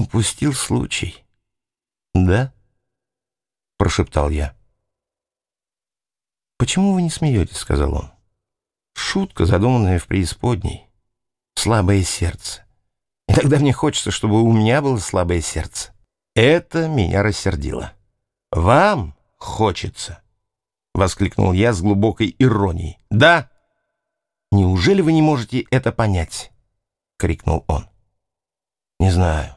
Упустил случай. «Да?» — прошептал я. «Почему вы не смеетесь?» — сказал он. «Шутка, задуманная в преисподней. Слабое сердце. И тогда мне хочется, чтобы у меня было слабое сердце». Это меня рассердило. «Вам хочется?» — воскликнул я с глубокой иронией. «Да? Неужели вы не можете это понять?» — крикнул он. «Не знаю.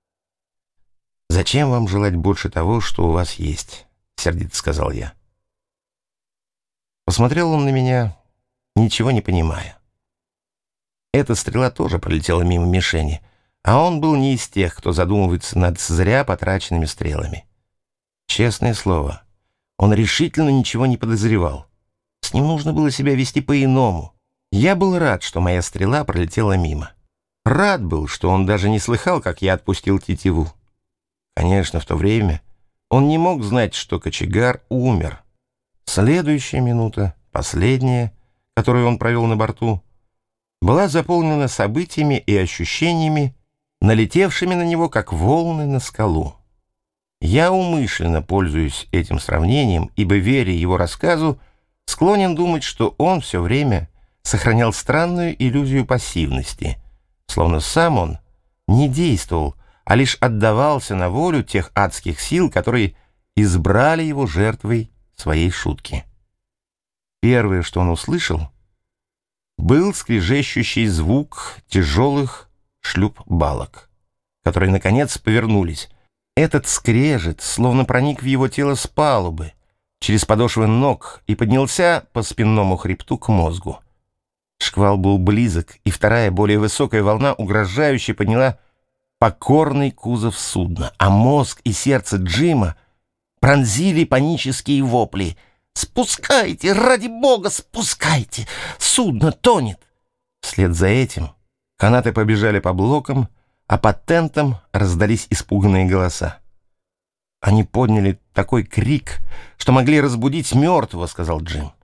Зачем вам желать больше того, что у вас есть?» — сердито сказал я. Посмотрел он на меня, ничего не понимая. Эта стрела тоже пролетела мимо мишени, а он был не из тех, кто задумывается над зря потраченными стрелами. Честное слово, он решительно ничего не подозревал. С ним нужно было себя вести по-иному. Я был рад, что моя стрела пролетела мимо. Рад был, что он даже не слыхал, как я отпустил тетиву. Конечно, в то время он не мог знать, что кочегар умер. Следующая минута, последняя, которую он провел на борту, была заполнена событиями и ощущениями, налетевшими на него, как волны на скалу. Я умышленно пользуюсь этим сравнением, ибо, веря его рассказу, склонен думать, что он все время сохранял странную иллюзию пассивности, словно сам он не действовал, а лишь отдавался на волю тех адских сил, которые избрали его жертвой своей шутки. Первое, что он услышал, был скрежещущий звук тяжелых шлюп-балок, которые, наконец, повернулись. Этот скрежет словно проник в его тело с палубы, через подошвы ног и поднялся по спинному хребту к мозгу. Шквал был близок, и вторая, более высокая волна угрожающе подняла покорный кузов судна, а мозг и сердце Джима пронзили панические вопли. «Спускайте! Ради бога, спускайте! Судно тонет!» Вслед за этим канаты побежали по блокам, а под тентом раздались испуганные голоса. «Они подняли такой крик, что могли разбудить мертвого», — сказал Джим.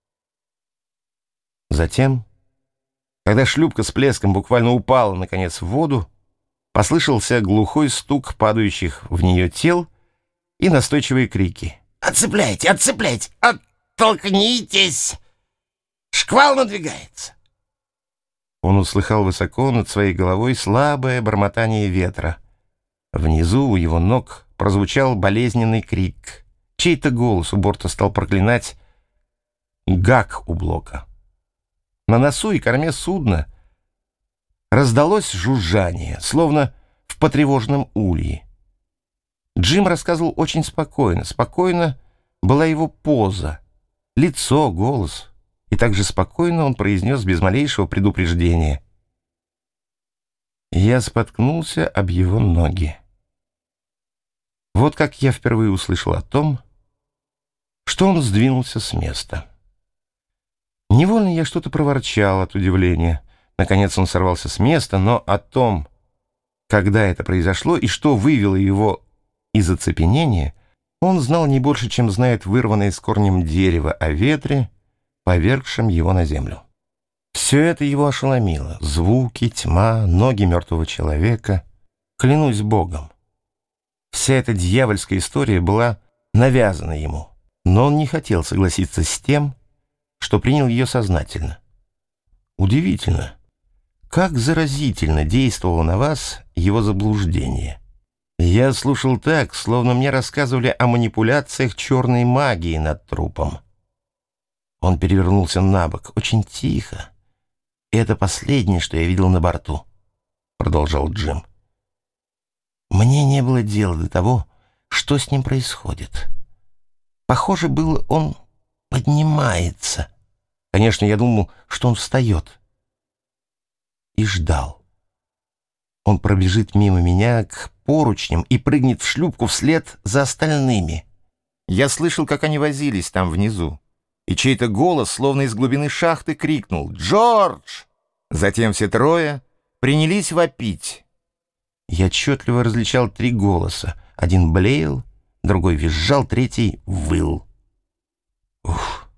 Затем, когда шлюпка с плеском буквально упала, наконец, в воду, послышался глухой стук падающих в нее тел и настойчивые крики. «Отцепляйте! Отцепляйте! Оттолкнитесь! Шквал надвигается!» Он услыхал высоко над своей головой слабое бормотание ветра. Внизу у его ног прозвучал болезненный крик. Чей-то голос у борта стал проклинать гак у блока. На носу и корме судна раздалось жужжание, словно в потревоженном улье. Джим рассказывал очень спокойно. Спокойно была его поза, лицо, голос. И также спокойно он произнес без малейшего предупреждения. Я споткнулся об его ноги. Вот как я впервые услышал о том, что он сдвинулся с места. Невольно я что-то проворчал от удивления. Наконец он сорвался с места, но о том, когда это произошло и что вывело его из оцепенения, он знал не больше, чем знает вырванное с корнем дерево о ветре, повергшем его на землю. Все это его ошеломило. Звуки, тьма, ноги мертвого человека. Клянусь Богом, вся эта дьявольская история была навязана ему, но он не хотел согласиться с тем, что принял ее сознательно. Удивительно, как заразительно действовало на вас его заблуждение. Я слушал так, словно мне рассказывали о манипуляциях черной магии над трупом. Он перевернулся на бок, очень тихо. «Это последнее, что я видел на борту», — продолжал Джим. «Мне не было дела до того, что с ним происходит. Похоже было, он поднимается. Конечно, я думал, что он встает. И ждал. Он пробежит мимо меня к поручням и прыгнет в шлюпку вслед за остальными. Я слышал, как они возились там внизу, и чей-то голос, словно из глубины шахты, крикнул «Джордж!». Затем все трое принялись вопить. Я отчетливо различал 3 голоса. Один блеял, другой визжал, третий выл. Ух!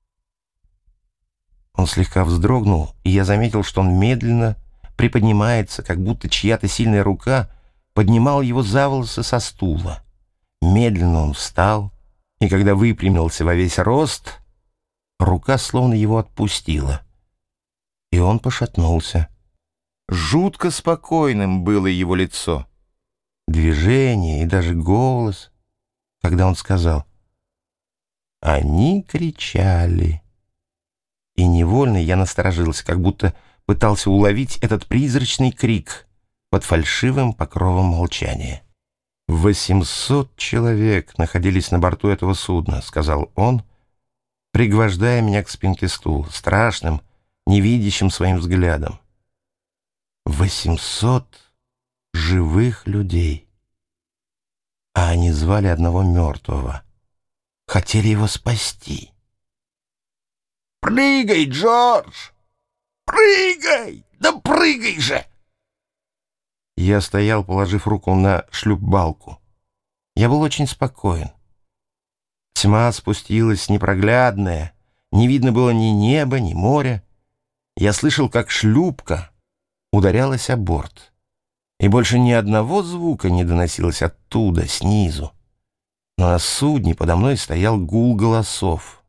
Он слегка вздрогнул, и я заметил, что он медленно приподнимается, как будто чья-то сильная рука поднимал его за волосы со стула. Медленно он встал, и когда выпрямился во весь рост, рука словно его отпустила, и он пошатнулся. Жутко спокойным было его лицо, движение и даже голос, когда он сказал: «Они кричали». И невольно я насторожился, как будто пытался уловить этот призрачный крик под фальшивым покровом молчания. 800 человек находились на борту этого судна, — сказал он, пригвождая меня к спинке стула, страшным, невидящим своим взглядом. 800 живых людей. А они звали одного мертвого. Хотели его спасти. «Прыгай, Джордж! Прыгай! Да прыгай же!» Я стоял, положив руку на шлюпбалку. Я был очень спокоен. Тьма спустилась непроглядная, не видно было ни неба, ни моря. Я слышал, как шлюпка ударялась о борт, и больше ни одного звука не доносилось оттуда, снизу. Но на судне подо мной стоял гул голосов.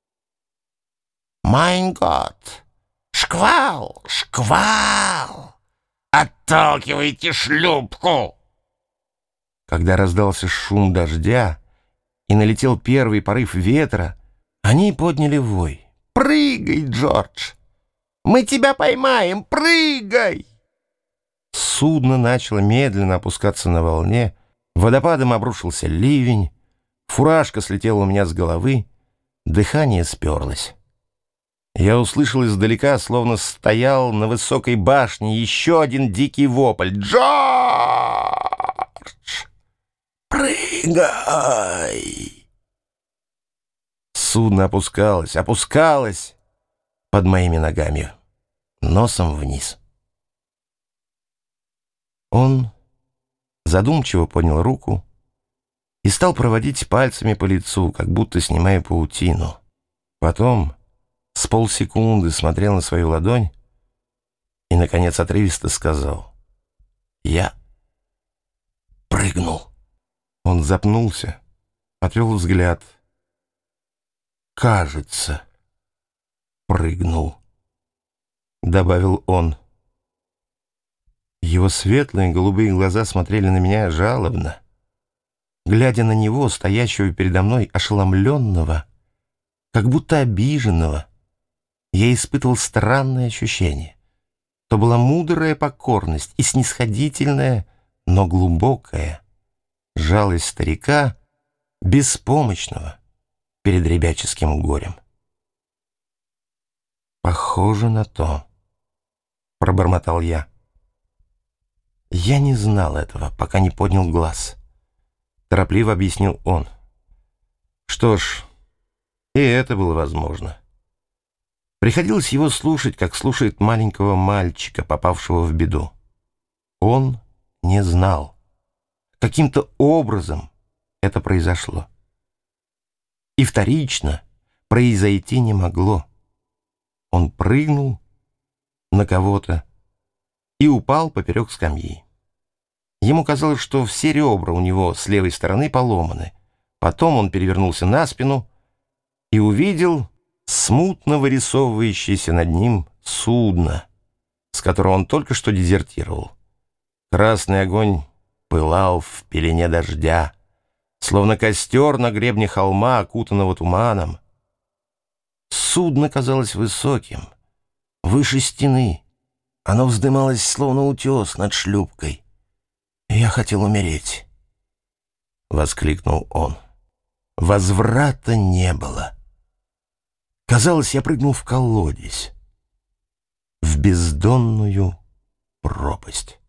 «Майн год! Шквал! Шквал! Отталкивайте шлюпку!» Когда раздался шум дождя и налетел первый порыв ветра, они подняли вой. «Прыгай, Джордж! Мы тебя поймаем! Прыгай!» Судно начало медленно опускаться на волне, водопадом обрушился ливень, фуражка слетела у меня с головы, дыхание сперлось. Я услышал издалека, словно стоял на высокой башне, еще один дикий вопль. «Джордж! Прыгай!» Судно опускалось, опускалось под моими ногами, носом вниз. Он задумчиво поднял руку и стал проводить пальцами по лицу, как будто снимая паутину. Потом с полсекунды смотрел на свою ладонь и, наконец, отрывисто сказал: «Я прыгнул». Он запнулся, отвел взгляд. «Кажется, прыгнул», — добавил он. Его светлые голубые глаза смотрели на меня жалобно. Глядя на него, стоящего передо мной ошеломленного, как будто обиженного, я испытывал странное ощущение. То была мудрая покорность и снисходительная, но глубокая жалость старика, беспомощного перед ребяческим горем. «Похоже на то», — пробормотал я. Я не знал этого, пока не поднял глаз. Торопливо объяснил он. Что ж, и это было возможно. Приходилось его слушать, как слушает маленького мальчика, попавшего в беду. Он не знал. Каким-то образом это произошло. И вторично произойти не могло. Он прыгнул на кого-то и упал поперек скамьи. Ему казалось, что все ребра у него с левой стороны поломаны. Потом он перевернулся на спину и увидел смутно вырисовывающееся над ним судно, с которого он только что дезертировал. Красный огонь пылал в пелене дождя, словно костер на гребне холма, окутанного туманом. Судно казалось высоким, выше стены. Оно вздымалось, словно утес над шлюпкой. «Я хотел умереть», — воскликнул он. «Возврата не было. Казалось, я прыгнул в колодец, в бездонную пропасть».